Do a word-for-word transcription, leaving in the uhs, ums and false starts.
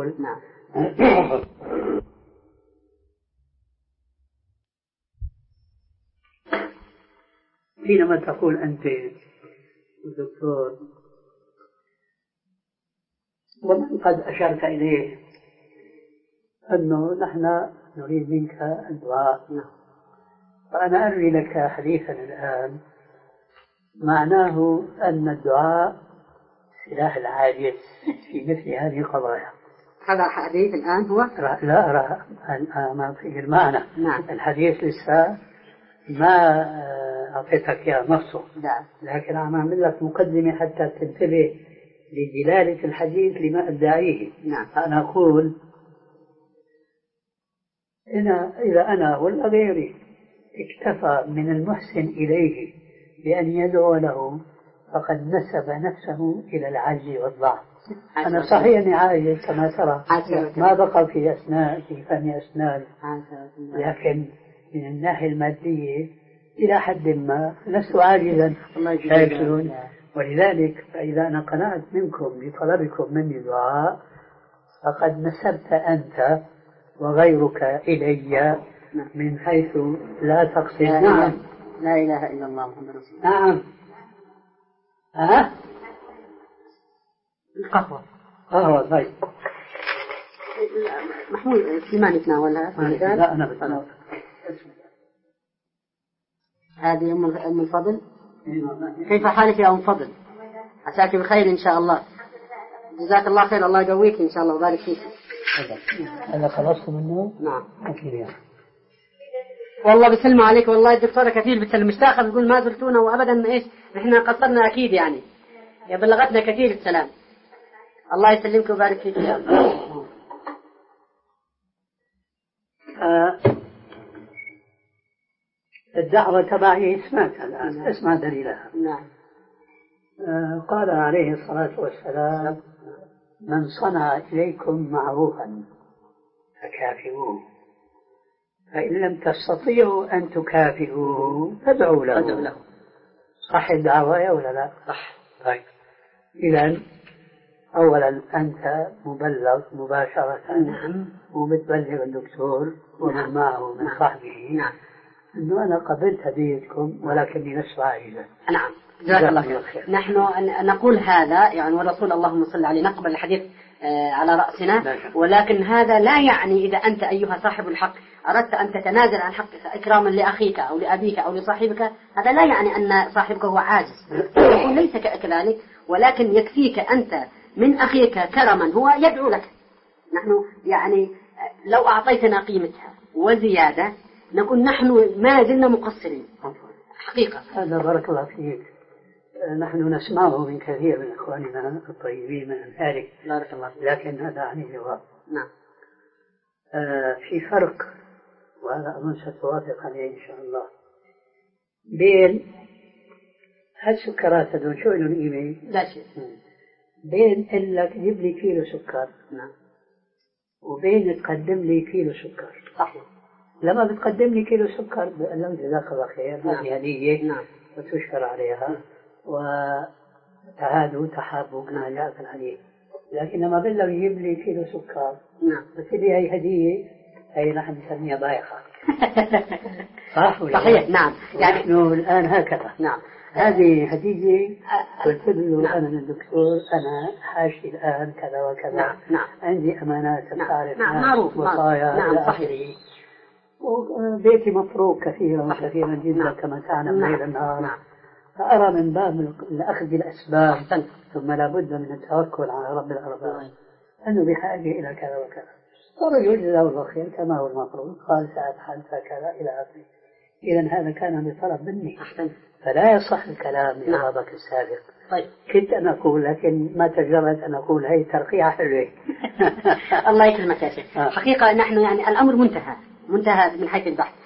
تقول نعم. حينما تقول أنت دكتور ومن قد أشرت إليه أنه نحن نريد منك الدعاء، فأنا أروي لك حديثا الآن معناه أن الدعاء سلاح العاجز في مثل هذه القضايا. هذا حديث الآن هو؟ لا أرى ما في المعنى. نعم. الحديث لسه ما أعطيتك يا نصه، لكن أنا أعمل لك مقدمة حتى تنتبه لدلالة الحديث لما أدعيه. نعم. أنا أقول إن إذا أنا ولا غيري اكتفى من المحسن إليه بأن يدعو له فقد نسب نفسه إلى العجز والضعف. أنا صحيح أني عاجز كما ترى، ما بقى في أسنان في فم أسنان، لكن من الناحية المادية إلى حد ما لست عاجزا. شايفون؟ ولذلك فإذا أنا قنعت منكم بطلبكم مني دعاء فقد نسبت أنت وغيرك إلي من حيث لا تقصد. نعم. لا إله إلا الله محمد رسول الله. نعم. ها؟ القهوة. قهوة. طيب. محمود سليمان يتناولها. لا أنا بتناول. هذه أم أم الفضل. كيف حالك يا أم فضل؟ عساك بخير إن شاء الله. جزاك الله خير، الله يقويك إن شاء الله وبارك فيك. هذا خلصت منه؟ نعم. أكيد يعني. والله بسلم عليك، والله الدكتورة كثير بتسلم، مشتاقة بتقول ما زرتونا وأبدا إيش نحن قصرنا أكيد يعني، يا بلغتنا كثير السلام. الله يسلمك ويبارك فيك يا الله. آه الدعوة تبعي اسمعتها الآن. نعم. اسمع دليلها. نعم. آه قال عليه الصلاة والسلام من صنع إليكم معروفا فكافئوه، فإن لم تستطيعوا أن تكافئوه فادعوا له. له. صح الدعوة ولا لا؟ صح. طيب إذن أولا أنت مبلغ مباشرة. نعم. وبتبلغ الدكتور ومن نعم. معه من نعم. صاحبه. نعم. أنه أنا قبلت هديتكم ولكني لست عاجزا. نعم. جزاك الله خير. نحن نقول هذا يعني والرسول اللهم صل عليه نقبل الحديث على رأسنا، ولكن هذا لا يعني إذا أنت أيها صاحب الحق أردت أن تتنازل عن حقك إكراما لأخيك أو لأبيك أو لصاحبك، هذا لا يعني أن صاحبك هو عاجز، يقول ليس كذلك، ولكن يكفيك أنت من أخيك كرما هو يدعو لك. نحن يعني لو أعطيتنا قيمتها وزيادة نكون نحن ما زلنا مقصرين حقيقة. هذا بارك الله فيك. نحن نسمعه من كثير من إخواننا الطيبين من ذلك، بارك الله فيك. لكن هذا عن الجواب. نعم. آه في فرق، وهذا أظن ستوافق عليه إن شاء الله، بين هالسكرات هذول شو لهم قيمة؟ لا شيء. بين إنك تجيب لي كيلو سكر. نعم. وبين تقدم لي كيلو سكر. صحيح. لما بتقدم لي كيلو سكر بقول لهم جزاك الله خير، هذه هدية. نعم. وتشكر عليها وتعادوا تحابوا كما جاء في الحديث. لكن لما بقول له يجيب لي كيلو سكر، نعم، بس لي هي هدية، هي نحن نسميها بايخة. صح ولا؟ صحيح. نعم. يعني نحن الآن هكذا. نعم. هذه هدية قلت له. نعم. أنا للدكتور أنا حاجتي الآن كذا وكذا. نعم. نعم. عندي أمانات تعرف. نعم. معروف. وصايا. نعم. صحيح. وبيتي مفروق كثيرا وكثيرا جدا. نعم. كما تعلم. نعم. ليل النهار. نعم. فأرى من باب الأخذ بالأسباب أحسن. ثم لابد من التوكل على رب الأرباب أنه بحاجة إلى كذا وكذا. فرجل جزاه الله خير كما هو المفروض، قال سأفعل كذا إلى آخره. إذن هذا كان بطلب مني. أحسن. فلا يصح الكلام جوابك السابق. طيب. كنت أنا أقول لكن ما تجربت أن أقول هي ترقية حلوة. الله يكرمك يا شيخ. حقيقة نحن يعني الأمر منتهى منتهى من حيث البحث،